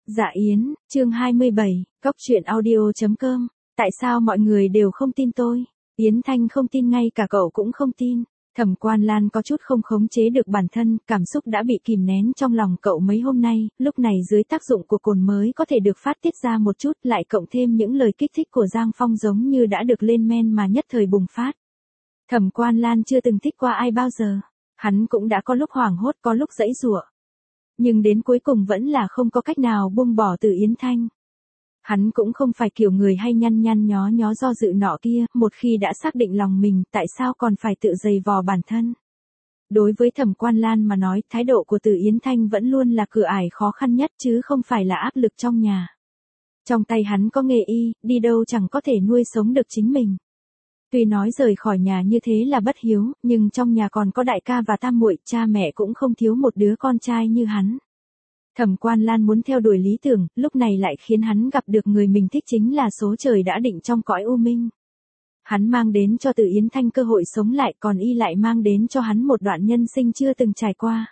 Dạ Yến, chương 27, Cóc truyện audio.com. Tại sao mọi người đều không tin tôi? Yến Thanh không tin, ngay cả cậu cũng không tin. Thẩm Quan Lan có chút không khống chế được bản thân, cảm xúc đã bị kìm nén trong lòng cậu mấy hôm nay, lúc này dưới tác dụng của cồn mới có thể được phát tiết ra một chút, lại cộng thêm những lời kích thích của Giang Phong giống như đã được lên men mà nhất thời bùng phát. Thẩm Quan Lan chưa từng thích qua ai bao giờ. Hắn cũng đã có lúc hoảng hốt, có lúc giãy giụa. Nhưng đến cuối cùng vẫn là không có cách nào buông bỏ Từ Yến Thanh. Hắn cũng không phải kiểu người hay nhăn nhăn nhó nhó do dự nọ kia, một khi đã xác định lòng mình, tại sao còn phải tự giày vò bản thân. Đối với Thẩm Quan Lan mà nói, thái độ của Từ Yến Thanh vẫn luôn là cửa ải khó khăn nhất chứ không phải là áp lực trong nhà. Trong tay hắn có nghề y, đi đâu chẳng có thể nuôi sống được chính mình. Tuy nói rời khỏi nhà như thế là bất hiếu, nhưng trong nhà còn có đại ca và tam muội, cha mẹ cũng không thiếu một đứa con trai như hắn. Thẩm Quan Lan muốn theo đuổi lý tưởng, lúc này lại khiến hắn gặp được người mình thích, chính là số trời đã định trong cõi u minh. Hắn mang đến cho Từ Yến Thanh cơ hội sống lại, còn y lại mang đến cho hắn một đoạn nhân sinh chưa từng trải qua.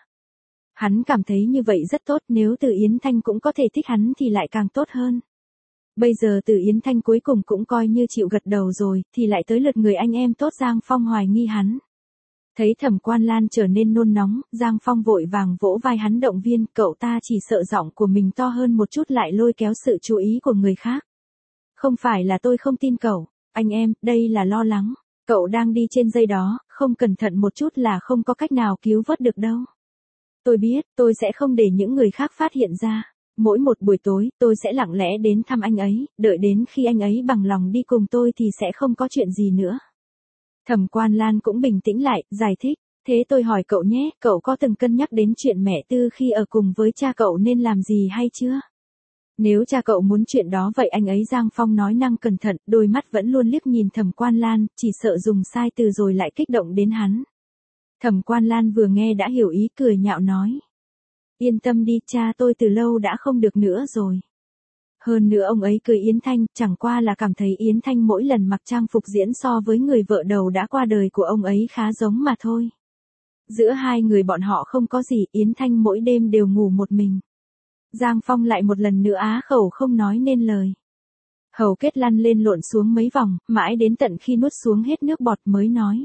Hắn cảm thấy như vậy rất tốt, nếu Từ Yến Thanh cũng có thể thích hắn thì lại càng tốt hơn. Bây giờ Từ Yến Thanh cuối cùng cũng coi như chịu gật đầu rồi, thì lại tới lượt người anh em tốt Giang Phong hoài nghi hắn. Thấy Thẩm Quan Lan trở nên nôn nóng, Giang Phong vội vàng vỗ vai hắn động viên, cậu ta chỉ sợ giọng của mình to hơn một chút lại lôi kéo sự chú ý của người khác. Không phải là tôi không tin cậu, anh em, đây là lo lắng. Cậu đang đi trên dây đó, không cẩn thận một chút là không có cách nào cứu vớt được đâu. Tôi biết, tôi sẽ không để những người khác phát hiện ra. Mỗi một buổi tối, tôi sẽ lặng lẽ đến thăm anh ấy, đợi đến khi anh ấy bằng lòng đi cùng tôi thì sẽ không có chuyện gì nữa. Thẩm Quan Lan cũng bình tĩnh lại, giải thích. Thế tôi hỏi cậu nhé, cậu có từng cân nhắc đến chuyện mẹ Tư khi ở cùng với cha cậu nên làm gì hay chưa? Nếu cha cậu muốn chuyện đó vậy anh ấy, Giang Phong nói năng cẩn thận, đôi mắt vẫn luôn liếc nhìn Thẩm Quan Lan, chỉ sợ dùng sai từ rồi lại kích động đến hắn. Thẩm Quan Lan vừa nghe đã hiểu ý, cười nhạo nói. Yên tâm đi, cha tôi từ lâu đã không được nữa rồi. Hơn nữa ông ấy cười Yến Thanh, chẳng qua là cảm thấy Yến Thanh mỗi lần mặc trang phục diễn so với người vợ đầu đã qua đời của ông ấy khá giống mà thôi. Giữa hai người bọn họ không có gì, Yến Thanh mỗi đêm đều ngủ một mình. Giang Phong lại một lần nữa á khẩu không nói nên lời. Hầu kết lăn lên lộn xuống mấy vòng, mãi đến tận khi nuốt xuống hết nước bọt mới nói.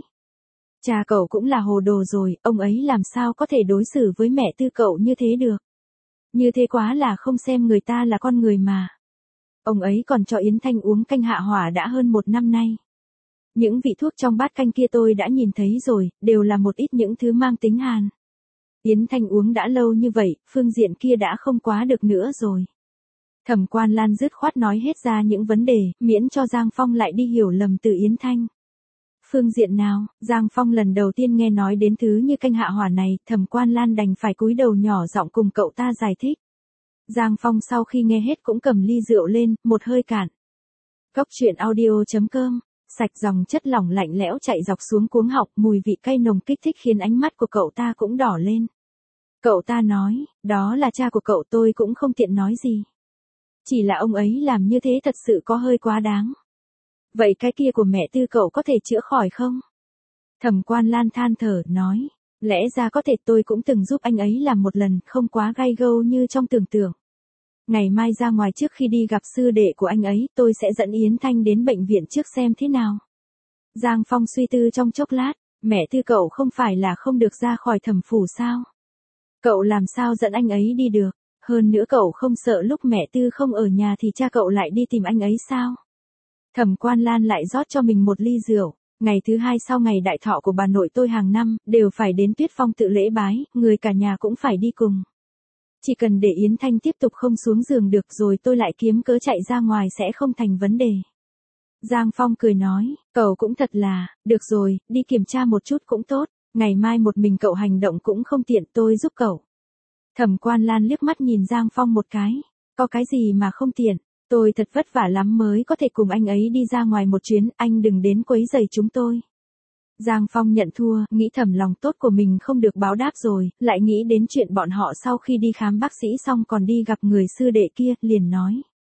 Cha cậu cũng là hồ đồ rồi, ông ấy làm sao có thể đối xử với mẹ Tư cậu như thế được. Như thế quá là không xem người ta là con người mà. Ông ấy còn cho Yến Thanh uống canh hạ hỏa đã hơn 1 năm nay. Những vị thuốc trong bát canh kia tôi đã nhìn thấy rồi, đều là một ít những thứ mang tính hàn. Yến Thanh uống đã lâu như vậy, phương diện kia đã không quá được nữa rồi. Thẩm Quan Lan dứt khoát nói hết ra những vấn đề, miễn cho Giang Phong lại đi hiểu lầm từ Yến Thanh. Phương diện nào? Giang Phong lần đầu tiên nghe nói đến thứ như canh hạ hỏa này, Thẩm Quan Lan đành phải cúi đầu nhỏ giọng cùng cậu ta giải thích. Giang Phong sau khi nghe hết cũng cầm ly rượu lên, một hơi cạn. Cóc truyện audio.com, sạch dòng chất lỏng lạnh lẽo chạy dọc xuống cuống họng, mùi vị cay nồng kích thích khiến ánh mắt của cậu ta cũng đỏ lên. Cậu ta nói, đó là cha của cậu, tôi cũng không tiện nói gì. Chỉ là ông ấy làm như thế thật sự có hơi quá đáng. Vậy cái kia của mẹ Tư cậu có thể chữa khỏi không? Thẩm Quan Lan than thở, nói. Lẽ ra có thể, tôi cũng từng giúp anh ấy làm một lần, không quá gay gâu như trong tưởng tượng. Ngày mai ra ngoài trước khi đi gặp sư đệ của anh ấy, tôi sẽ dẫn Yến Thanh đến bệnh viện trước xem thế nào. Giang Phong suy tư trong chốc lát, mẹ Tư cậu không phải là không được ra khỏi Thẩm phủ sao? Cậu làm sao dẫn anh ấy đi được? Hơn nữa cậu không sợ lúc mẹ Tư không ở nhà thì cha cậu lại đi tìm anh ấy sao? Thẩm Quan Lan lại rót cho mình một ly rượu. Ngày thứ 2 sau ngày đại thọ của bà nội tôi hàng năm, đều phải đến Tuyết Phong tự lễ bái, người cả nhà cũng phải đi cùng. Chỉ cần để Yến Thanh tiếp tục không xuống giường được rồi tôi lại kiếm cớ chạy ra ngoài sẽ không thành vấn đề. Giang Phong cười nói, cậu cũng thật là, được rồi, đi kiểm tra một chút cũng tốt, ngày mai một mình cậu hành động cũng không tiện, tôi giúp cậu. Thẩm Quan Lan liếc mắt nhìn Giang Phong một cái, có cái gì mà không tiện, tôi thật vất vả lắm mới có thể cùng anh ấy đi ra ngoài một chuyến, anh đừng đến quấy rầy chúng tôi. Giang Phong nhận thua, nghĩ thầm lòng tốt của mình không được báo đáp rồi, lại nghĩ đến chuyện bọn họ sau khi đi khám bác sĩ xong còn đi gặp người sư đệ kia, liền nói.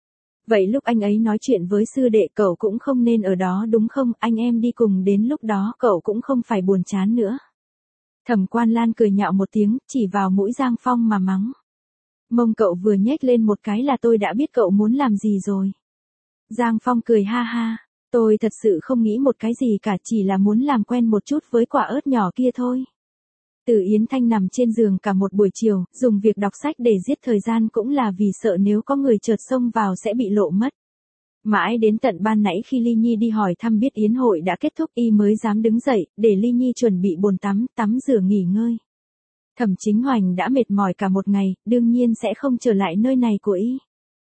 Vậy lúc anh ấy nói chuyện với sư đệ cậu cũng không nên ở đó đúng không, anh em đi cùng đến lúc đó cậu cũng không phải buồn chán nữa. Thẩm Quan Lan cười nhạo một tiếng, chỉ vào mũi Giang Phong mà mắng. Mông cậu vừa nhếch lên một cái là tôi đã biết cậu muốn làm gì rồi. Giang Phong cười ha ha, tôi thật sự không nghĩ một cái gì cả, chỉ là muốn làm quen một chút với quả ớt nhỏ kia thôi. Từ Yến Thanh nằm trên giường cả một buổi chiều, dùng việc đọc sách để giết thời gian cũng là vì sợ nếu có người chợt xông vào sẽ bị lộ mất. Mãi đến tận ban nãy khi Ly Nhi đi hỏi thăm biết yến hội đã kết thúc y mới dám đứng dậy, để Ly Nhi chuẩn bị bồn tắm rửa nghỉ ngơi. Thẩm Chính Hoành đã mệt mỏi cả một ngày, đương nhiên sẽ không trở lại nơi này của y.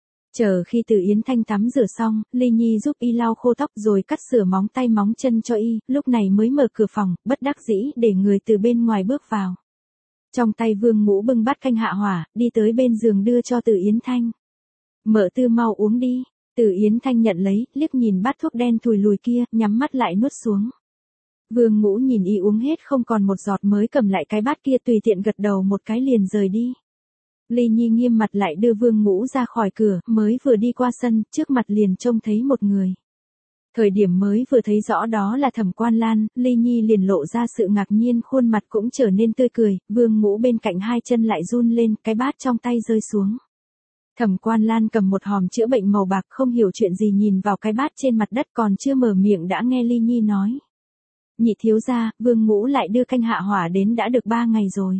Chờ khi Từ Yến Thanh tắm rửa xong, Ly Nhi giúp y lau khô tóc rồi cắt sửa móng tay móng chân cho y, lúc này mới mở cửa phòng, bất đắc dĩ để người từ bên ngoài bước vào. Trong tay Vương Ngũ bưng bát canh hạ hỏa, đi tới bên giường đưa cho Từ Yến Thanh. Mợ Tư mau uống đi. Từ Yến Thanh nhận lấy, liếc nhìn bát thuốc đen thùi lùi kia, nhắm mắt lại nuốt xuống. Vương Ngũ nhìn y uống hết không còn một giọt mới cầm lại cái bát kia tùy tiện gật đầu một cái liền rời đi. Ly Nhi nghiêm mặt lại đưa Vương Ngũ ra khỏi cửa, mới vừa đi qua sân, trước mặt liền trông thấy một người. Thời điểm mới vừa thấy rõ đó là Thẩm Quan Lan, Ly Nhi liền lộ ra sự ngạc nhiên, khuôn mặt cũng trở nên tươi cười, Vương Ngũ bên cạnh hai chân lại run lên, cái bát trong tay rơi xuống. Thẩm Quan Lan cầm một hòm chữa bệnh màu bạc không hiểu chuyện gì nhìn vào cái bát trên mặt đất còn chưa mở miệng đã nghe Ly Nhi nói. Nhị thiếu gia, Vương Ngũ lại đưa canh hạ hỏa đến đã được 3 ngày rồi.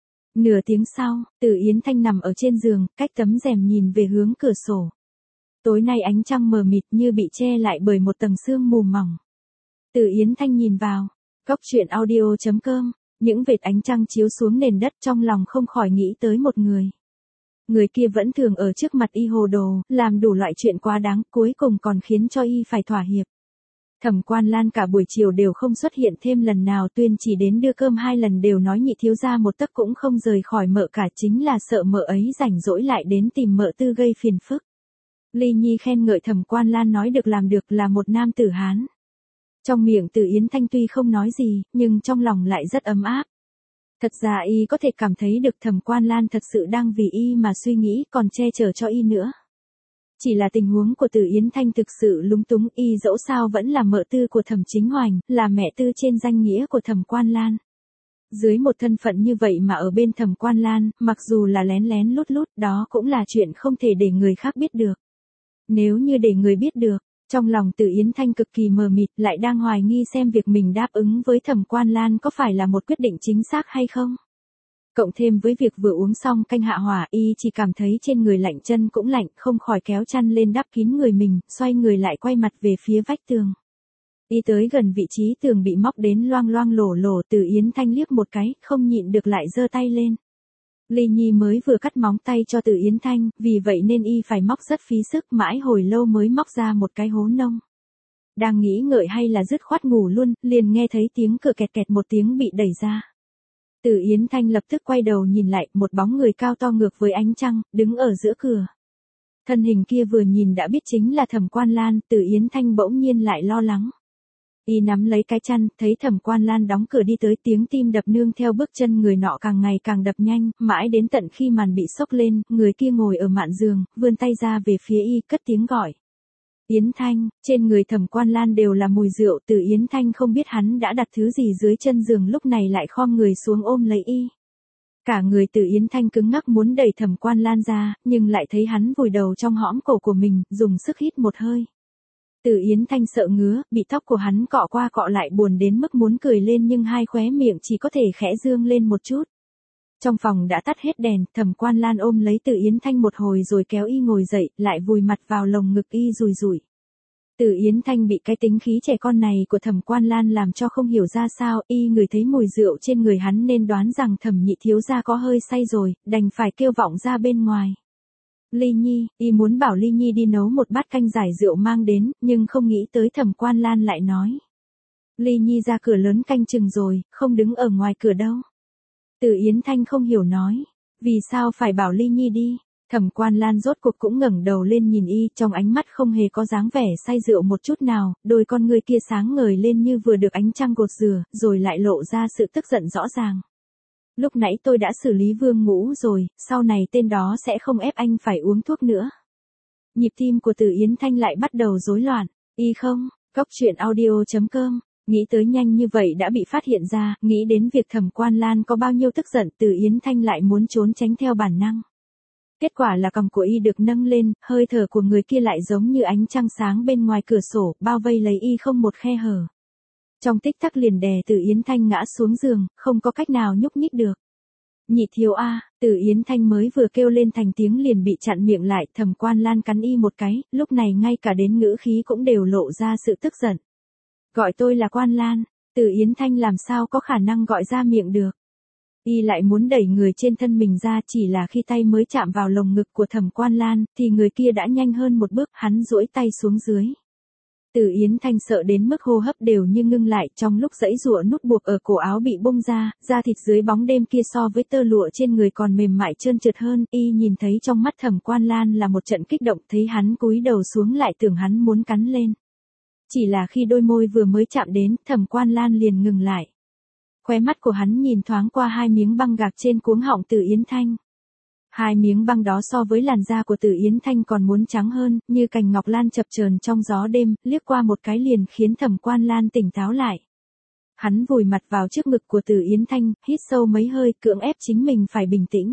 Nửa tiếng sau, Từ Yến Thanh nằm ở trên giường, cách tấm rèm nhìn về hướng cửa sổ. Tối nay ánh trăng mờ mịt như bị che lại bởi một tầng sương mù mỏng. Từ Yến Thanh nhìn vào, Cốc Truyện Audio.com, những vệt ánh trăng chiếu xuống nền đất trong lòng không khỏi nghĩ tới một người. Người kia vẫn thường ở trước mặt y hồ đồ, làm đủ loại chuyện quá đáng, cuối cùng còn khiến cho y phải thỏa hiệp. Thẩm Quan Lan cả buổi chiều đều không xuất hiện thêm lần nào, tuyên chỉ đến đưa cơm 2 lần đều nói nhị thiếu gia một tấc cũng không rời khỏi mợ cả, chính là sợ mợ ấy rảnh rỗi lại đến tìm mợ Tư gây phiền phức. Ly Nhi khen ngợi Thẩm Quan Lan nói được làm được, là một nam tử Hán. Trong miệng Từ Yến Thanh tuy không nói gì, nhưng trong lòng lại rất ấm áp. Thật ra y có thể cảm thấy được Thẩm Quan Lan thật sự đang vì y mà suy nghĩ, còn che chở cho y nữa. Chỉ là tình huống của Từ Yến Thanh thực sự lúng túng, y dẫu sao vẫn là mợ Tư của Thẩm Chính Hoành, là mẹ Tư trên danh nghĩa của Thẩm Quan Lan. Dưới một thân phận như vậy mà ở bên Thẩm Quan Lan, mặc dù là lén lén lút lút, đó cũng là chuyện không thể để người khác biết được. Nếu như để người biết được, trong lòng Từ Yến Thanh cực kỳ mờ mịt, lại đang hoài nghi xem việc mình đáp ứng với Thẩm Quan Lan có phải là một quyết định chính xác hay không. Cộng thêm với việc vừa uống xong canh hạ hỏa, y chỉ cảm thấy trên người lạnh, chân cũng lạnh, không khỏi kéo chăn lên đắp kín người mình, xoay người lại quay mặt về phía vách tường. Y tới gần vị trí tường bị móc đến loang loang lổ lổ, Từ Yến Thanh liếc một cái, không nhịn được lại giơ tay lên. Ly Nhi mới vừa cắt móng tay cho Từ Yến Thanh, vì vậy nên y phải móc rất phí sức, mãi hồi lâu mới móc ra một cái hố nông. Đang nghĩ ngợi hay là dứt khoát ngủ luôn, liền nghe thấy tiếng cửa kẹt kẹt một tiếng bị đẩy ra. Từ Yến Thanh lập tức quay đầu nhìn lại, một bóng người cao to ngược với ánh trăng, đứng ở giữa cửa. Thân hình kia vừa nhìn đã biết chính là Thẩm Quan Lan, Từ Yến Thanh bỗng nhiên lại lo lắng. Y nắm lấy cái chăn, thấy Thẩm Quan Lan đóng cửa đi tới, tiếng tim đập nương theo bước chân người nọ càng ngày càng đập nhanh, mãi đến tận khi màn bị xốc lên, người kia ngồi ở mạn giường, vươn tay ra về phía y, cất tiếng gọi. Yến Thanh, trên người Thẩm Quan Lan đều là mùi rượu, Từ Yến Thanh không biết hắn đã đặt thứ gì dưới chân giường, lúc này lại khom người xuống ôm lấy y. Cả người Từ Yến Thanh cứng ngắc muốn đẩy Thẩm Quan Lan ra, nhưng lại thấy hắn vùi đầu trong hõm cổ của mình, dùng sức hít một hơi. Từ Yến Thanh sợ ngứa, bị tóc của hắn cọ qua cọ lại buồn đến mức muốn cười lên nhưng hai khóe miệng chỉ có thể khẽ dương lên một chút. Trong phòng đã tắt hết đèn, Thẩm Quan Lan ôm lấy Từ Yến Thanh một hồi rồi kéo y ngồi dậy, lại vùi mặt vào lồng ngực y rùi rủi. Từ Yến Thanh bị cái tính khí trẻ con này của Thẩm Quan Lan làm cho không hiểu ra sao, y ngửi thấy mùi rượu trên người hắn nên đoán rằng Thẩm nhị thiếu gia có hơi say rồi, đành phải kêu vọng ra bên ngoài. Ly Nhi, y muốn bảo Ly Nhi đi nấu một bát canh giải rượu mang đến, nhưng không nghĩ tới Thẩm Quan Lan lại nói. Ly Nhi ra cửa lớn canh chừng rồi, không đứng ở ngoài cửa đâu. Từ Yến Thanh không hiểu nói, vì sao phải bảo Ly Nhi đi. Thẩm Quan Lan rốt cuộc cũng ngẩng đầu lên nhìn y, trong ánh mắt không hề có dáng vẻ say rượu một chút nào, đôi con ngươi kia sáng ngời lên như vừa được ánh trăng gột rửa, rồi lại lộ ra sự tức giận rõ ràng. Lúc nãy tôi đã xử lý Vương Ngũ rồi, sau này tên đó sẽ không ép anh phải uống thuốc nữa. Nhịp tim của Từ Yến Thanh lại bắt đầu rối loạn, y không, Cốc Truyện Audio.com. Nghĩ tới nhanh như vậy đã bị phát hiện ra, nghĩ đến việc Thẩm Quan Lan có bao nhiêu tức giận, Từ Yến Thanh lại muốn trốn tránh theo bản năng. Kết quả là cằm của y được nâng lên, hơi thở của người kia lại giống như ánh trăng sáng bên ngoài cửa sổ, bao vây lấy y không một khe hở. Trong tích tắc liền đè Từ Yến Thanh ngã xuống giường, không có cách nào nhúc nhích được. Nhị thiếu a, Từ Yến Thanh mới vừa kêu lên thành tiếng liền bị chặn miệng lại, Thẩm Quan Lan cắn y một cái, lúc này ngay cả đến ngữ khí cũng đều lộ ra sự tức giận. Gọi tôi là Quan Lan, Từ Yến Thanh làm sao có khả năng gọi ra miệng được. Y lại muốn đẩy người trên thân mình ra, chỉ là khi tay mới chạm vào lồng ngực của Thẩm Quan Lan, thì người kia đã nhanh hơn một bước, hắn duỗi tay xuống dưới. Từ Yến Thanh sợ đến mức hô hấp đều như ngưng lại, trong lúc giãy giụa nút buộc ở cổ áo bị bung ra, da thịt dưới bóng đêm kia so với tơ lụa trên người còn mềm mại trơn trượt hơn, y nhìn thấy trong mắt Thẩm Quan Lan là một trận kích động, thấy hắn cúi đầu xuống lại tưởng hắn muốn cắn lên. Chỉ là khi đôi môi vừa mới chạm đến, Thẩm Quan Lan liền ngừng lại. Khóe mắt của hắn nhìn thoáng qua hai miếng băng gạc trên cuống họng Từ Yến Thanh. Hai miếng băng đó so với làn da của Từ Yến Thanh còn muốn trắng hơn, như cành ngọc lan chập chờn trong gió đêm, liếc qua một cái liền khiến Thẩm Quan Lan tỉnh táo lại. Hắn vùi mặt vào trước ngực của Từ Yến Thanh, hít sâu mấy hơi, cưỡng ép chính mình phải bình tĩnh.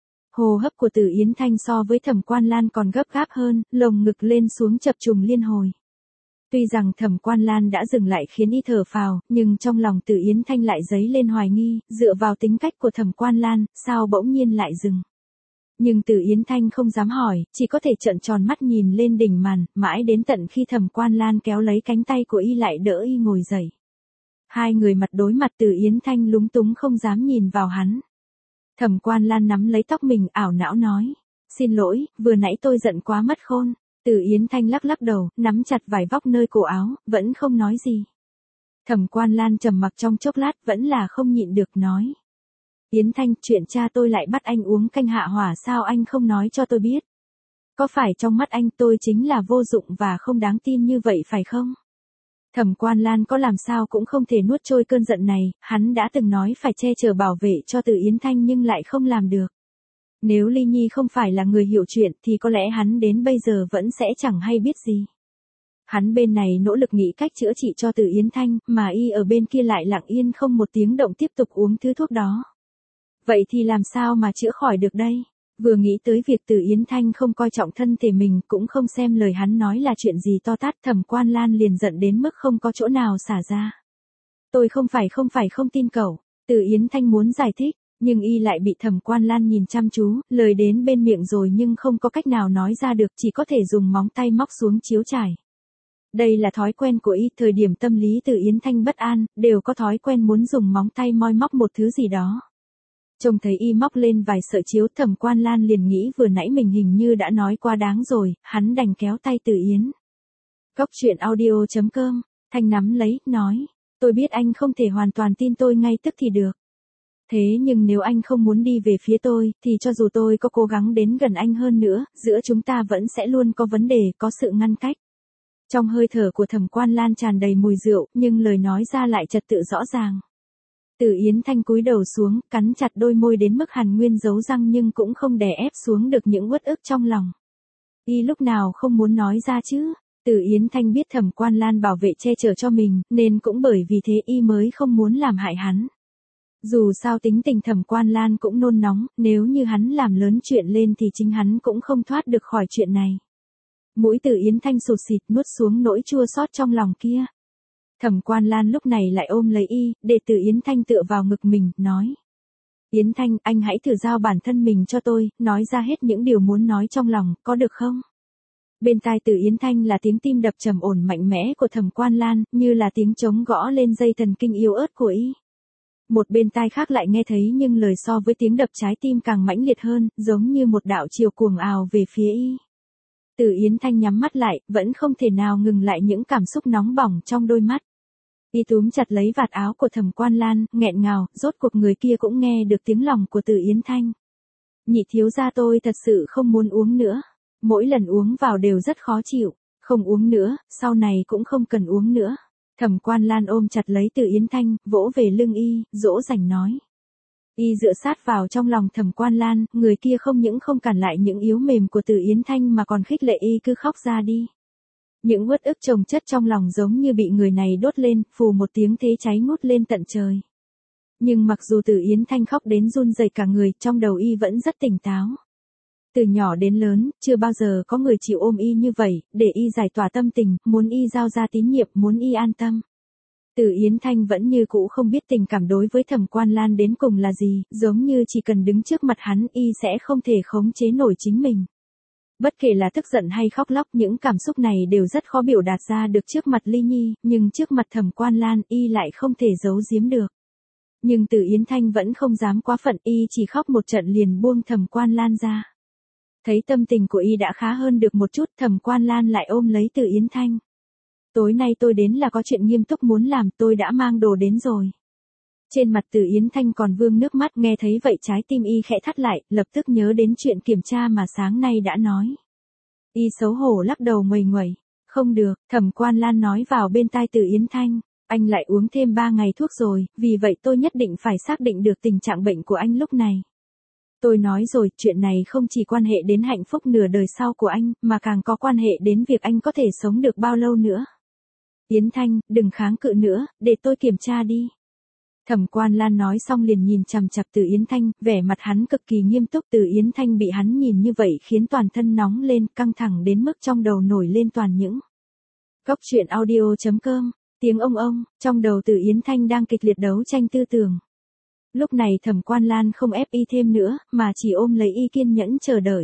Hô hấp của Từ Yến Thanh so với Thẩm Quan Lan còn gấp gáp hơn, lồng ngực lên xuống chập trùng liên hồi. Tuy rằng Thẩm Quan Lan đã dừng lại khiến y thở phào, nhưng trong lòng Từ Yến Thanh lại dấy lên hoài nghi, dựa vào tính cách của Thẩm Quan Lan, sao bỗng nhiên lại dừng. Nhưng Từ Yến Thanh không dám hỏi, chỉ có thể trợn tròn mắt nhìn lên đỉnh màn, mãi đến tận khi Thẩm Quan Lan kéo lấy cánh tay của y lại đỡ y ngồi dậy. Hai người mặt đối mặt, Từ Yến Thanh lúng túng không dám nhìn vào hắn. Thẩm Quan Lan nắm lấy tóc mình, ảo não nói, xin lỗi, vừa nãy tôi giận quá mất khôn. Từ Yến Thanh lắc lắc đầu, nắm chặt vải vóc nơi cổ áo, vẫn không nói gì. Thẩm Quan Lan trầm mặc trong chốc lát, vẫn là không nhịn được nói. Yến Thanh, chuyện cha tôi lại bắt anh uống canh hạ hỏa sao anh không nói cho tôi biết? Có phải trong mắt anh tôi chính là vô dụng và không đáng tin như vậy phải không? Thẩm Quan Lan có làm sao cũng không thể nuốt trôi cơn giận này, hắn đã từng nói phải che chở bảo vệ cho Từ Yến Thanh nhưng lại không làm được. Nếu Ly Nhi không phải là người hiểu chuyện thì có lẽ hắn đến bây giờ vẫn sẽ chẳng hay biết gì. Hắn bên này nỗ lực nghĩ cách chữa trị cho Từ Yến Thanh, mà y ở bên kia lại lặng yên không một tiếng động tiếp tục uống thứ thuốc đó. Vậy thì làm sao mà chữa khỏi được đây? Vừa nghĩ tới việc Từ Yến Thanh không coi trọng thân thể mình, cũng không xem lời hắn nói là chuyện gì to tát, Thẩm Quan Lan liền giận đến mức không có chỗ nào xả ra. Tôi không phải không tin cậu. Từ Yến Thanh muốn giải thích, nhưng y lại bị Thẩm Quan Lan nhìn chăm chú, lời đến bên miệng rồi nhưng không có cách nào nói ra được, chỉ có thể dùng móng tay móc xuống chiếu trải. Đây là thói quen của y, thời điểm tâm lý Từ Yến Thanh bất an, đều có thói quen muốn dùng móng tay moi móc một thứ gì đó. Trông thấy y móc lên vài sợi chiếu, Thẩm Quan Lan liền nghĩ vừa nãy mình hình như đã nói quá đáng rồi, hắn đành kéo tay Từ Yến. Cóc truyện audio.com, Thanh nắm lấy, nói, tôi biết anh không thể hoàn toàn tin tôi ngay tức thì được. Thế nhưng nếu anh không muốn đi về phía tôi, thì cho dù tôi có cố gắng đến gần anh hơn nữa, giữa chúng ta vẫn sẽ luôn có vấn đề, có sự ngăn cách. Trong hơi thở của Thẩm Quan Lan tràn đầy mùi rượu, nhưng lời nói ra lại trật tự rõ ràng. Từ Yến Thanh cúi đầu xuống, cắn chặt đôi môi đến mức hàn nguyên giấu răng nhưng cũng không đè ép xuống được những uất ức trong lòng. Y lúc nào không muốn nói ra chứ? Từ Yến Thanh biết Thẩm Quan Lan bảo vệ che chở cho mình, nên cũng bởi vì thế y mới không muốn làm hại hắn. Dù sao tính tình Thẩm Quan Lan cũng nôn nóng, nếu như hắn làm lớn chuyện lên thì chính hắn cũng không thoát được khỏi chuyện này. Mũi Từ Yến Thanh sụt xịt nuốt xuống nỗi chua xót trong lòng kia. Thẩm Quan Lan lúc này lại ôm lấy y, để Từ Yến Thanh tựa vào ngực mình, nói. Yến Thanh, anh hãy thử giao bản thân mình cho tôi, nói ra hết những điều muốn nói trong lòng, có được không? Bên tai Từ Yến Thanh là tiếng tim đập trầm ổn mạnh mẽ của Thẩm Quan Lan, như là tiếng trống gõ lên dây thần kinh yếu ớt của y. Một bên tai khác lại nghe thấy nhưng lời so với tiếng đập trái tim càng mãnh liệt hơn, giống như một đạo chiều cuồng ào về phía y. Từ Yến Thanh nhắm mắt lại, vẫn không thể nào ngừng lại những cảm xúc nóng bỏng trong đôi mắt. Y túm chặt lấy vạt áo của Thẩm Quan Lan, nghẹn ngào, rốt cuộc người kia cũng nghe được tiếng lòng của Từ Yến Thanh. Nhị thiếu gia, tôi thật sự không muốn uống nữa. Mỗi lần uống vào đều rất khó chịu. Không uống nữa, sau này cũng không cần uống nữa. Thẩm Quan Lan ôm chặt lấy Từ Yến Thanh, vỗ về lưng y, dỗ dành nói. Y dựa sát vào trong lòng Thẩm Quan Lan, người kia không những không cản lại những yếu mềm của Từ Yến Thanh mà còn khích lệ y cứ khóc ra đi. Những uất ức chồng chất trong lòng giống như bị người này đốt lên, phù một tiếng thế cháy ngút lên tận trời. Nhưng mặc dù Từ Yến Thanh khóc đến run rẩy cả người, trong đầu y vẫn rất tỉnh táo. Từ nhỏ đến lớn, chưa bao giờ có người chịu ôm y như vậy, để y giải tỏa tâm tình, muốn y giao ra tín nhiệm, muốn y an tâm. Từ Yến Thanh vẫn như cũ không biết tình cảm đối với Thẩm Quan Lan đến cùng là gì, giống như chỉ cần đứng trước mặt hắn y sẽ không thể khống chế nổi chính mình. Bất kể là tức giận hay khóc lóc, những cảm xúc này đều rất khó biểu đạt ra được trước mặt Ly Nhi, nhưng trước mặt Thẩm Quan Lan y lại không thể giấu giếm được. Nhưng Từ Yến Thanh vẫn không dám quá phận, y chỉ khóc một trận liền buông Thẩm Quan Lan ra. Thấy tâm tình của y đã khá hơn được một chút, Thẩm Quan Lan lại ôm lấy Từ Yến Thanh. Tối nay tôi đến là có chuyện nghiêm túc muốn làm, tôi đã mang đồ đến rồi. Trên mặt Từ Yến Thanh còn vương nước mắt, nghe thấy vậy trái tim y khẽ thắt lại, lập tức nhớ đến chuyện kiểm tra mà sáng nay đã nói. Y xấu hổ lắc đầu nguầy nguẩy. Không được, Thẩm Quan Lan nói vào bên tai Từ Yến Thanh. Anh lại uống thêm 3 ngày thuốc rồi, vì vậy tôi nhất định phải xác định được tình trạng bệnh của anh lúc này. Tôi nói rồi, chuyện này không chỉ quan hệ đến hạnh phúc nửa đời sau của anh, mà càng có quan hệ đến việc anh có thể sống được bao lâu nữa. Yến Thanh, đừng kháng cự nữa, để tôi kiểm tra đi. Thẩm Quan Lan nói xong liền nhìn chằm chằm Từ Yến Thanh, vẻ mặt hắn cực kỳ nghiêm túc. Từ Yến Thanh bị hắn nhìn như vậy khiến toàn thân nóng lên, căng thẳng đến mức trong đầu nổi lên toàn những. Góc truyện audio.com, tiếng ông, trong đầu Từ Yến Thanh đang kịch liệt đấu tranh tư tưởng. Lúc này Thẩm Quan Lan không ép y thêm nữa, mà chỉ ôm lấy y kiên nhẫn chờ đợi.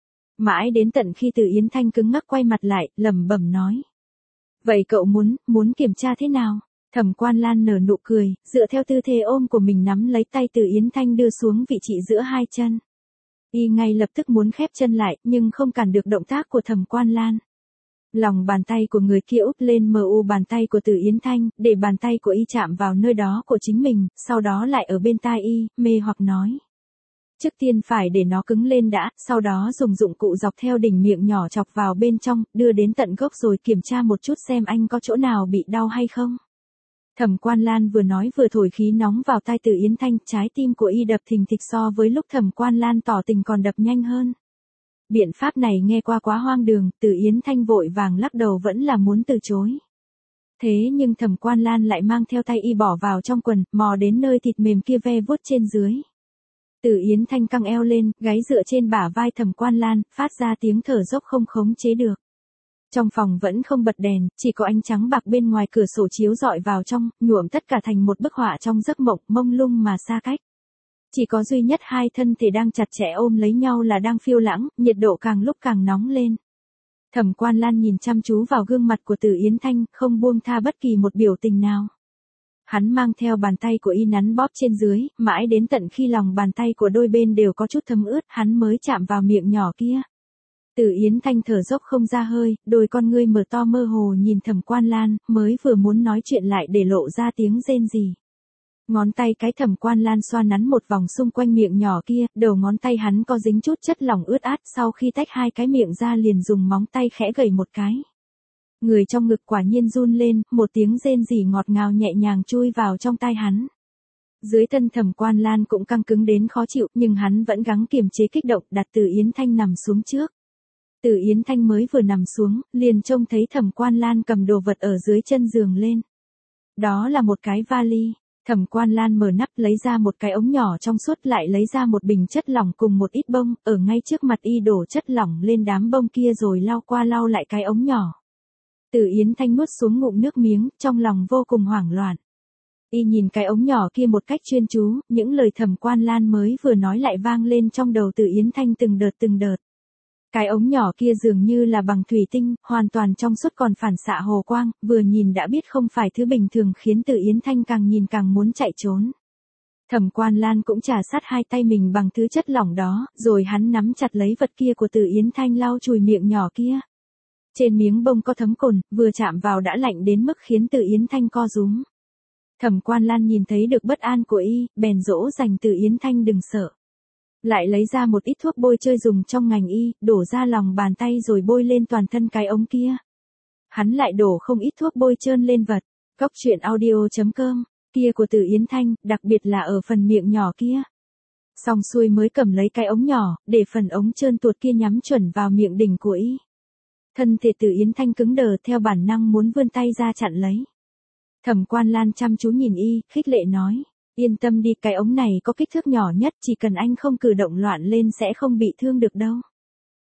Mãi đến tận khi Từ Yến Thanh cứng ngắc quay mặt lại, lẩm bẩm nói. Vậy cậu muốn kiểm tra thế nào? Thẩm Quan Lan nở nụ cười, dựa theo tư thế ôm của mình nắm lấy tay Từ Yến Thanh đưa xuống vị trí giữa hai chân. Y ngay lập tức muốn khép chân lại, nhưng không cản được động tác của Thẩm Quan Lan. Lòng bàn tay của người kia úp lên mu bàn tay của Từ Yến Thanh, để bàn tay của y chạm vào nơi đó của chính mình, sau đó lại ở bên tai y, mê hoặc nói. Trước tiên phải để nó cứng lên đã, sau đó dùng dụng cụ dọc theo đỉnh miệng nhỏ chọc vào bên trong, đưa đến tận gốc rồi kiểm tra một chút xem anh có chỗ nào bị đau hay không. Thẩm Quan Lan vừa nói vừa thổi khí nóng vào tai Từ Yến Thanh, trái tim của y đập thình thịch so với lúc Thẩm Quan Lan tỏ tình còn đập nhanh hơn. Biện pháp này nghe qua quá hoang đường, Từ Yến Thanh vội vàng lắc đầu vẫn là muốn từ chối. Thế nhưng Thẩm Quan Lan lại mang theo tay y bỏ vào trong quần, mò đến nơi thịt mềm kia ve vuốt trên dưới. Từ Yến Thanh căng eo lên, gáy dựa trên bả vai Thẩm Quan Lan, phát ra tiếng thở dốc không khống chế được. Trong phòng vẫn không bật đèn, chỉ có ánh trắng bạc bên ngoài cửa sổ chiếu rọi vào trong, nhuộm tất cả thành một bức họa trong giấc mộng, mông lung mà xa cách. Chỉ có duy nhất hai thân thể đang chặt chẽ ôm lấy nhau là đang phiêu lãng, nhiệt độ càng lúc càng nóng lên. Thẩm Quan Lan nhìn chăm chú vào gương mặt của Từ Yến Thanh, không buông tha bất kỳ một biểu tình nào. Hắn mang theo bàn tay của y nắn bóp trên dưới, mãi đến tận khi lòng bàn tay của đôi bên đều có chút thấm ướt, hắn mới chạm vào miệng nhỏ kia. Từ Yến Thanh thở dốc không ra hơi, đôi con ngươi mở to mơ hồ nhìn Thẩm Quan Lan, mới vừa muốn nói chuyện lại để lộ ra tiếng rên rỉ. Ngón tay cái Thẩm Quan Lan xoa nắn một vòng xung quanh miệng nhỏ kia, đầu ngón tay hắn có dính chút chất lỏng ướt át, sau khi tách hai cái miệng ra liền dùng móng tay khẽ gẩy một cái. Người trong ngực quả nhiên run lên, một tiếng rên rỉ ngọt ngào nhẹ nhàng chui vào trong tai hắn. Dưới thân Thẩm Quan Lan cũng căng cứng đến khó chịu, nhưng hắn vẫn gắng kiềm chế kích động, đặt Từ Yến Thanh nằm xuống trước. Từ Yến Thanh mới vừa nằm xuống, liền trông thấy Thẩm Quan Lan cầm đồ vật ở dưới chân giường lên. Đó là một cái vali. Thẩm Quan Lan mở nắp lấy ra một cái ống nhỏ trong suốt, lại lấy ra một bình chất lỏng cùng một ít bông, ở ngay trước mặt y đổ chất lỏng lên đám bông kia rồi lau qua lau lại cái ống nhỏ. Từ Yến Thanh nuốt xuống ngụm nước miếng, trong lòng vô cùng hoảng loạn. Y nhìn cái ống nhỏ kia một cách chuyên chú, những lời Thẩm Quan Lan mới vừa nói lại vang lên trong đầu Từ Yến Thanh từng đợt. Cái ống nhỏ kia dường như là bằng thủy tinh, hoàn toàn trong suốt còn phản xạ hồ quang, vừa nhìn đã biết không phải thứ bình thường, khiến Từ Yến Thanh càng nhìn càng muốn chạy trốn. Thẩm Quan Lan cũng trà sát hai tay mình bằng thứ chất lỏng đó, rồi hắn nắm chặt lấy vật kia của Từ Yến Thanh lau chùi miệng nhỏ kia. Trên miếng bông có thấm cồn, vừa chạm vào đã lạnh đến mức khiến Từ Yến Thanh co rúm. Thẩm Quan Lan nhìn thấy được bất an của y, bèn dỗ dành Từ Yến Thanh đừng sợ. Lại lấy ra một ít thuốc bôi chơi dùng trong ngành y, đổ ra lòng bàn tay rồi bôi lên toàn thân cái ống kia. Hắn lại đổ không ít thuốc bôi trơn lên vật. Góc truyện audio.com, kia của Từ Yến Thanh, đặc biệt là ở phần miệng nhỏ kia. Xong xuôi mới cầm lấy cái ống nhỏ, để phần ống trơn tuột kia nhắm chuẩn vào miệng đỉnh của y. Thân thể Từ Yến Thanh cứng đờ, theo bản năng muốn vươn tay ra chặn lấy. Thẩm Quan Lan chăm chú nhìn y, khích lệ nói. Yên tâm đi, cái ống này có kích thước nhỏ nhất, chỉ cần anh không cử động loạn lên sẽ không bị thương được đâu.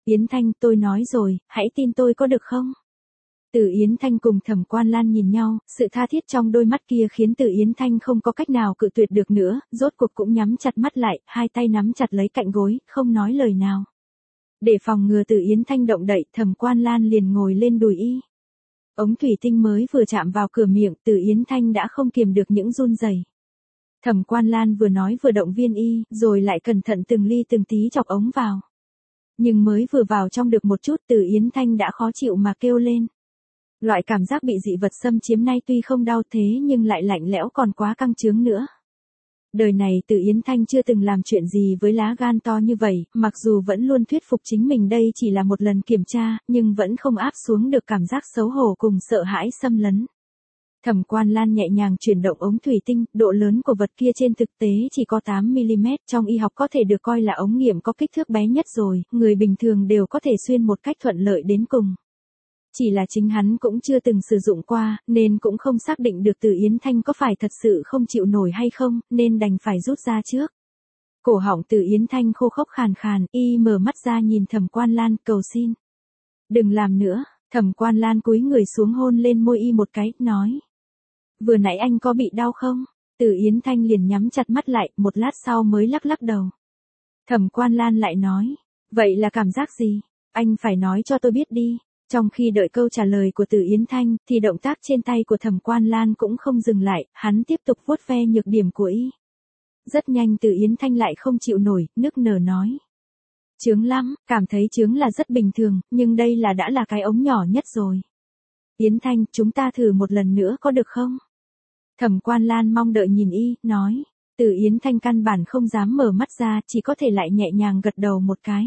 Yến Thanh, tôi nói rồi, hãy tin tôi có được không? Từ Yến Thanh cùng Thẩm Quan Lan nhìn nhau, sự tha thiết trong đôi mắt kia khiến Từ Yến Thanh không có cách nào cự tuyệt được nữa, rốt cuộc cũng nhắm chặt mắt lại, hai tay nắm chặt lấy cạnh gối, không nói lời nào. Để phòng ngừa Từ Yến Thanh động đậy, Thẩm Quan Lan liền ngồi lên đùi y. Ống thủy tinh mới vừa chạm vào cửa miệng, Từ Yến Thanh đã không kiềm được những run rẩy. Thẩm Quan Lan vừa nói vừa động viên y, rồi lại cẩn thận từng ly từng tí chọc ống vào. Nhưng mới vừa vào trong được một chút, Từ Yến Thanh đã khó chịu mà kêu lên. Loại cảm giác bị dị vật xâm chiếm nay tuy không đau thế nhưng lại lạnh lẽo còn quá căng chướng nữa. Đời này Từ Yến Thanh chưa từng làm chuyện gì với lá gan to như vậy, mặc dù vẫn luôn thuyết phục chính mình đây chỉ là một lần kiểm tra, nhưng vẫn không áp xuống được cảm giác xấu hổ cùng sợ hãi xâm lấn. Thẩm Quan Lan nhẹ nhàng chuyển động ống thủy tinh, độ lớn của vật kia trên thực tế chỉ có 8mm, trong y học có thể được coi là ống nghiệm có kích thước bé nhất rồi, người bình thường đều có thể xuyên một cách thuận lợi đến cùng. Chỉ là chính hắn cũng chưa từng sử dụng qua, nên cũng không xác định được Từ Yến Thanh có phải thật sự không chịu nổi hay không, nên đành phải rút ra trước. Cổ họng Từ Yến Thanh khô khốc khàn khàn, y mở mắt ra nhìn Thẩm Quan Lan, cầu xin. Đừng làm nữa, Thẩm Quan Lan cúi người xuống hôn lên môi y một cái, nói. Vừa nãy anh có bị đau không? Từ Yến Thanh liền nhắm chặt mắt lại, một lát sau mới lắc lắc đầu. Thẩm Quan Lan lại nói, vậy là cảm giác gì? Anh phải nói cho tôi biết đi. Trong khi đợi câu trả lời của Từ Yến Thanh, thì động tác trên tay của Thẩm Quan Lan cũng không dừng lại, hắn tiếp tục vuốt ve nhược điểm của y. Rất nhanh Từ Yến Thanh lại không chịu nổi, nức nở nói. Chướng lắm, cảm thấy chướng là rất bình thường, nhưng đây đã là cái ống nhỏ nhất rồi. Yến Thanh, chúng ta thử một lần nữa có được không? Thẩm Quan Lan mong đợi nhìn y, nói. Từ Yến Thanh căn bản không dám mở mắt ra, chỉ có thể lại nhẹ nhàng gật đầu một cái.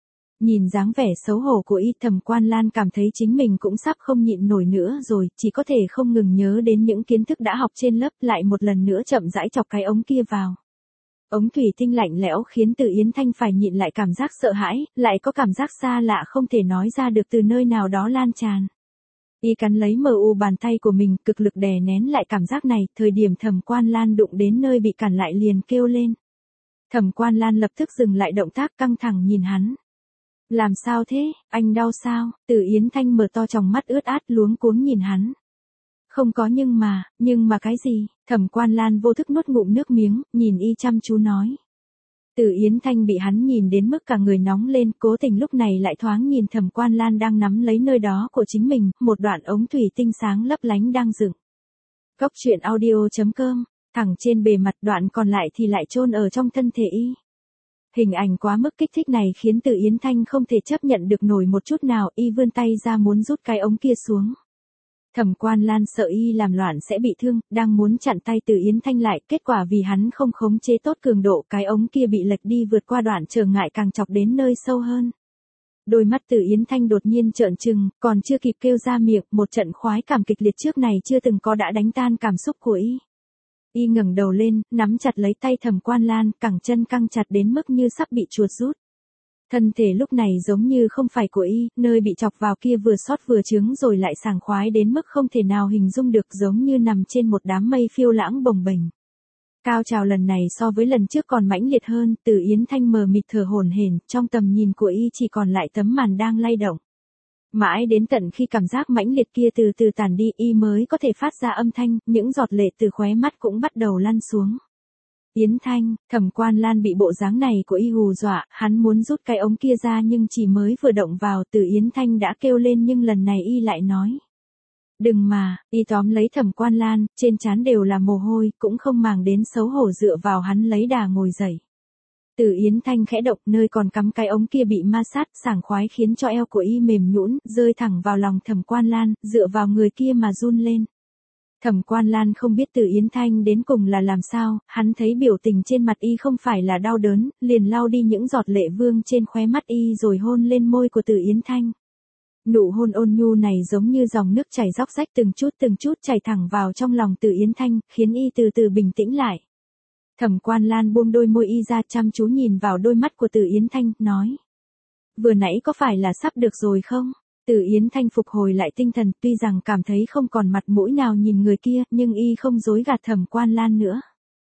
Nhìn dáng vẻ xấu hổ của y, Thẩm Quan Lan cảm thấy chính mình cũng sắp không nhịn nổi nữa rồi, chỉ có thể không ngừng nhớ đến những kiến thức đã học trên lớp, lại một lần nữa chậm rãi chọc cái ống kia vào. Ống thủy tinh lạnh lẽo khiến Từ Yến Thanh phải nhịn lại cảm giác sợ hãi, lại có cảm giác xa lạ không thể nói ra được từ nơi nào đó lan tràn. Y cắn lấy mờ u bàn tay của mình, cực lực đè nén lại cảm giác này, thời điểm Thẩm Quan Lan đụng đến nơi bị cản lại liền kêu lên. Thẩm Quan Lan lập tức dừng lại động tác, căng thẳng nhìn hắn. Làm sao thế, anh đau sao? Từ Yến Thanh mở to tròng mắt ướt át luống cuống nhìn hắn. Không có nhưng mà cái gì? Thẩm Quan Lan vô thức nuốt ngụm nước miếng, nhìn y chăm chú nói. Từ Yến Thanh bị hắn nhìn đến mức cả người nóng lên, cố tình lúc này lại thoáng nhìn Thẩm Quan Lan đang nắm lấy nơi đó của chính mình, một đoạn ống thủy tinh sáng lấp lánh đang dựng. Góc truyện audio.com, thẳng trên bề mặt, đoạn còn lại thì lại chôn ở trong thân thể y. Hình ảnh quá mức kích thích này khiến Từ Yến Thanh không thể chấp nhận được nổi một chút nào, y vươn tay ra muốn rút cái ống kia xuống. Thẩm Quan Lan sợ y làm loạn sẽ bị thương, đang muốn chặn tay Từ Yến Thanh lại, kết quả vì hắn không khống chế tốt cường độ, cái ống kia bị lệch đi vượt qua đoạn trở ngại càng chọc đến nơi sâu hơn. Đôi mắt Từ Yến Thanh đột nhiên trợn trừng, còn chưa kịp kêu ra miệng, một trận khoái cảm kịch liệt trước này chưa từng có đã đánh tan cảm xúc của y. Y ngẩng đầu lên, nắm chặt lấy tay Thẩm Quan Lan, cẳng chân căng chặt đến mức như sắp bị chuột rút. Thân thể lúc này giống như không phải của y, nơi bị chọc vào kia vừa xót vừa chướng rồi lại sảng khoái đến mức không thể nào hình dung được, giống như nằm trên một đám mây phiêu lãng bồng bềnh. Cao trào lần này so với lần trước còn mãnh liệt hơn, Từ Yến Thanh mờ mịt thở hổn hển, trong tầm nhìn của y chỉ còn lại tấm màn đang lay động. Mãi đến tận khi cảm giác mãnh liệt kia từ từ tản đi, y mới có thể phát ra âm thanh, những giọt lệ từ khóe mắt cũng bắt đầu lăn xuống. Yến Thanh, Thẩm Quan Lan bị bộ dáng này của y hù dọa, hắn muốn rút cái ống kia ra nhưng chỉ mới vừa động vào, Từ Yến Thanh đã kêu lên nhưng lần này y lại nói. Đừng mà, y tóm lấy Thẩm Quan Lan, trên trán đều là mồ hôi, cũng không màng đến xấu hổ dựa vào hắn lấy đà ngồi dậy. Từ Yến Thanh khẽ động, nơi còn cắm cái ống kia bị ma sát, sảng khoái khiến cho eo của y mềm nhũn, rơi thẳng vào lòng Thẩm Quan Lan, dựa vào người kia mà run lên. Thẩm Quan Lan không biết Từ Yến Thanh đến cùng là làm sao, hắn thấy biểu tình trên mặt y không phải là đau đớn, liền lau đi những giọt lệ vương trên khóe mắt y rồi hôn lên môi của Từ Yến Thanh. Nụ hôn ôn nhu này giống như dòng nước chảy róc rách từng chút chảy thẳng vào trong lòng Từ Yến Thanh, khiến y từ từ bình tĩnh lại. Thẩm Quan Lan buông đôi môi y ra, chăm chú nhìn vào đôi mắt của Từ Yến Thanh, nói. Vừa nãy có phải là sắp được rồi không? Từ Yến Thanh phục hồi lại tinh thần, tuy rằng cảm thấy không còn mặt mũi nào nhìn người kia, nhưng y không dối gạt Thẩm Quan Lan nữa.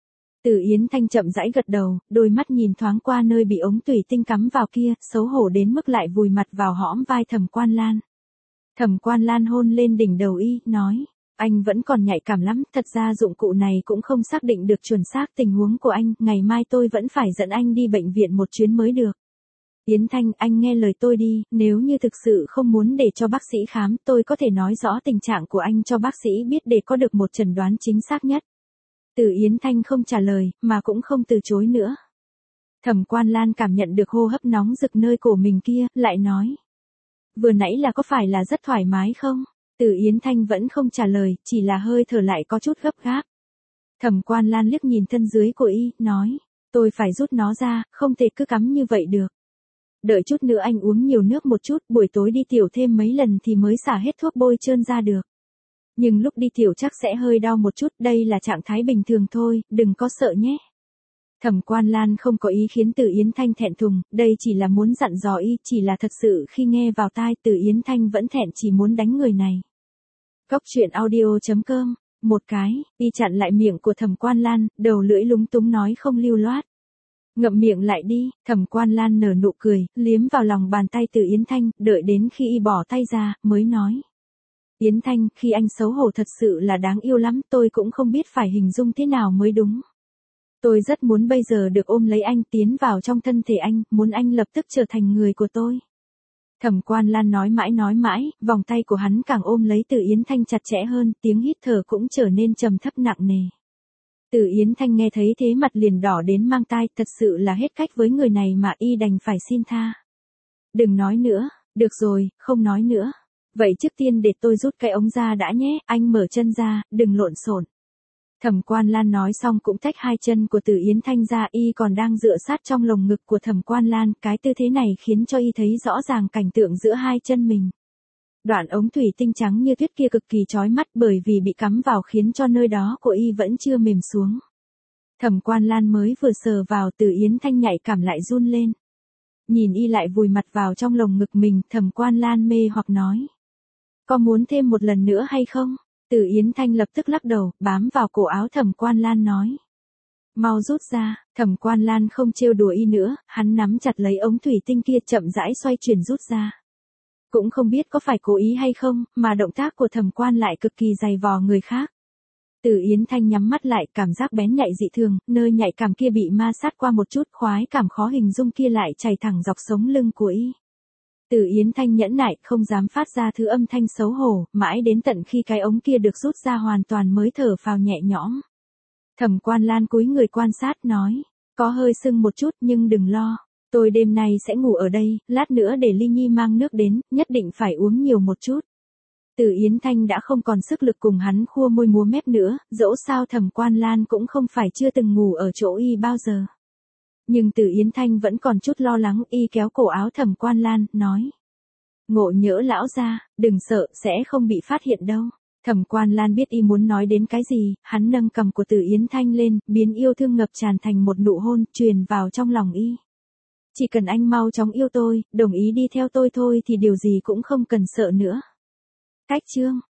Từ Yến Thanh chậm rãi gật đầu, đôi mắt nhìn thoáng qua nơi bị ống thủy tinh cắm vào kia, xấu hổ đến mức lại vùi mặt vào hõm vai Thẩm Quan Lan. Thẩm Quan Lan hôn lên đỉnh đầu y, nói, anh vẫn còn nhạy cảm lắm, thật ra dụng cụ này cũng không xác định được chuẩn xác tình huống của anh, ngày mai tôi vẫn phải dẫn anh đi bệnh viện một chuyến mới được. Yến Thanh, anh nghe lời tôi đi, nếu như thực sự không muốn để cho bác sĩ khám, tôi có thể nói rõ tình trạng của anh cho bác sĩ biết để có được một chẩn đoán chính xác nhất. Từ Yến Thanh không trả lời, mà cũng không từ chối nữa. Thẩm Quan Lan cảm nhận được hô hấp nóng rực nơi cổ mình kia, lại nói. Vừa nãy là có phải là rất thoải mái không? Từ Yến Thanh vẫn không trả lời, chỉ là hơi thở lại có chút gấp gáp. Thẩm Quan Lan liếc nhìn thân dưới của y, nói. Tôi phải rút nó ra, không thể cứ cắm như vậy được. Đợi chút nữa anh uống nhiều nước một chút, buổi tối đi tiểu thêm mấy lần thì mới xả hết thuốc bôi trơn ra được. Nhưng lúc đi tiểu chắc sẽ hơi đau một chút, đây là trạng thái bình thường thôi, đừng có sợ nhé. Thẩm Quan Lan không có ý khiến Từ Yến Thanh thẹn thùng, đây chỉ là muốn dặn dò y, chỉ là thật sự khi nghe vào tai Từ Yến Thanh vẫn thẹn chỉ muốn đánh người này. Góc truyện audio.com, một cái, y chặn lại miệng của Thẩm Quan Lan, đầu lưỡi lúng túng nói không lưu loát. Ngậm miệng lại đi, Thẩm Quan Lan nở nụ cười, liếm vào lòng bàn tay Từ Yến Thanh, đợi đến khi y bỏ tay ra, mới nói. Yến Thanh, khi anh xấu hổ thật sự là đáng yêu lắm, tôi cũng không biết phải hình dung thế nào mới đúng. Tôi rất muốn bây giờ được ôm lấy anh tiến vào trong thân thể anh, muốn anh lập tức trở thành người của tôi. Thẩm Quan Lan nói mãi, vòng tay của hắn càng ôm lấy Từ Yến Thanh chặt chẽ hơn, tiếng hít thở cũng trở nên trầm thấp nặng nề. Từ Yến Thanh nghe thấy thế mặt liền đỏ đến mang tai, thật sự là hết cách với người này mà y đành phải xin tha. Đừng nói nữa, được rồi, không nói nữa. Vậy trước tiên để tôi rút cái ống ra đã nhé, anh mở chân ra, đừng lộn xộn. Thẩm Quan Lan nói xong cũng tách hai chân của Từ Yến Thanh ra, y còn đang dựa sát trong lồng ngực của Thẩm Quan Lan, cái tư thế này khiến cho y thấy rõ ràng cảnh tượng giữa hai chân mình. Đoạn ống thủy tinh trắng như tuyết kia cực kỳ chói mắt bởi vì bị cắm vào khiến cho nơi đó của y vẫn chưa mềm xuống. Thẩm Quan Lan mới vừa sờ vào, Từ Yến Thanh nhạy cảm lại run lên. Nhìn y lại vùi mặt vào trong lồng ngực mình, Thẩm Quan Lan mê hoặc nói. Có muốn thêm một lần nữa hay không? Từ Yến Thanh lập tức lắc đầu, bám vào cổ áo Thẩm Quan Lan nói. Mau rút ra, Thẩm Quan Lan không trêu đùa y nữa, hắn nắm chặt lấy ống thủy tinh kia chậm rãi xoay chuyển rút ra. Cũng không biết có phải cố ý hay không, mà động tác của Thẩm Quan lại cực kỳ dày vò người khác. Từ Yến Thanh nhắm mắt lại, cảm giác bén nhạy dị thường, nơi nhạy cảm kia bị ma sát qua một chút, khoái cảm khó hình dung kia lại chảy thẳng dọc sống lưng của y. Từ Yến Thanh nhẫn nại, không dám phát ra thứ âm thanh xấu hổ, mãi đến tận khi cái ống kia được rút ra hoàn toàn mới thở phào nhẹ nhõm. Thẩm Quan Lan cúi người quan sát nói, có hơi sưng một chút nhưng đừng lo, tôi đêm nay sẽ ngủ ở đây, lát nữa để Ly Nhi mang nước đến, nhất định phải uống nhiều một chút. Từ Yến Thanh đã không còn sức lực cùng hắn khua môi múa mép nữa, dẫu sao Thẩm Quan Lan cũng không phải chưa từng ngủ ở chỗ y bao giờ. Nhưng Từ Yến Thanh vẫn còn chút lo lắng, y kéo cổ áo Thẩm Quan Lan, nói. Ngộ nhỡ lão ra, đừng sợ, sẽ không bị phát hiện đâu. Thẩm Quan Lan biết y muốn nói đến cái gì, hắn nâng cằm của Từ Yến Thanh lên, biến yêu thương ngập tràn thành một nụ hôn, truyền vào trong lòng y. Chỉ cần anh mau chóng yêu tôi, đồng ý đi theo tôi thôi thì điều gì cũng không cần sợ nữa. Cách chương